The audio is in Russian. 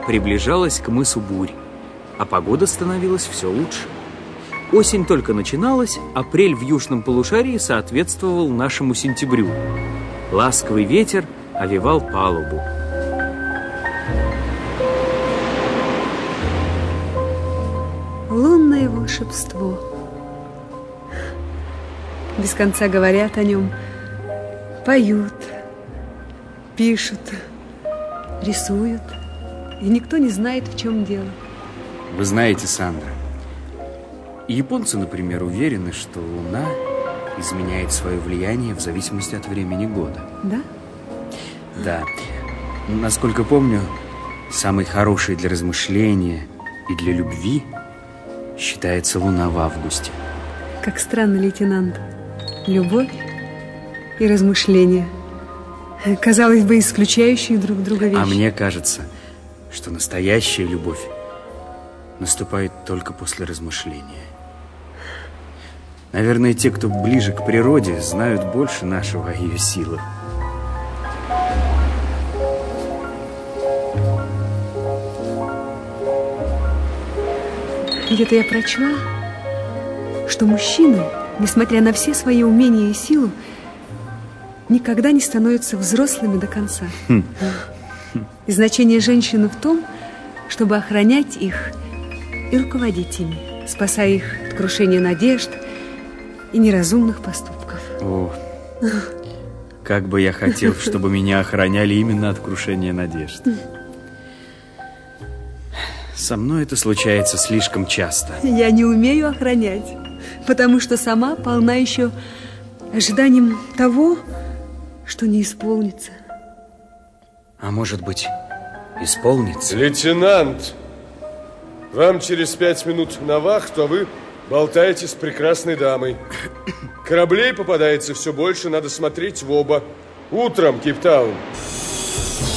приближалась к мысу Бурь, а погода становилась все лучше. Осень только начиналась, апрель в южном полушарии соответствовал нашему сентябрю. Ласковый ветер овевал палубу. Лунное волшебство. Без конца говорят о нем, поют, пишут, рисуют, и никто не знает, в чем дело. Вы знаете, Сандра, японцы, например, уверены, что Луна изменяет свое влияние в зависимости от времени года. Да? Да. Насколько помню, самой хорошей для размышления и для любви считается Луна в августе. Как странно, лейтенант. Любовь и размышления. Казалось бы, исключающие друг друга вещи. А мне кажется, что настоящая любовь наступает только после размышления. Наверное, те, кто ближе к природе, знают больше нашего о ее силах. Где-то я прочла, что мужчины, несмотря на все свои умения и силу, никогда не становятся взрослыми до конца. И значение женщины в том, чтобы охранять их и руководить ими, спасая их от крушения надежд и неразумных поступков. О, как бы я хотел, чтобы меня охраняли именно от крушения надежд. Со мной это случается слишком часто. Я не умею охранять, потому что сама полна еще ожиданием того, что не исполнится. А может быть, исполнится? Лейтенант, вам через 5 минут на вахту, а вы болтаете с прекрасной дамой. Кораблей попадается все больше, надо смотреть в оба. Утром, Кейптаун.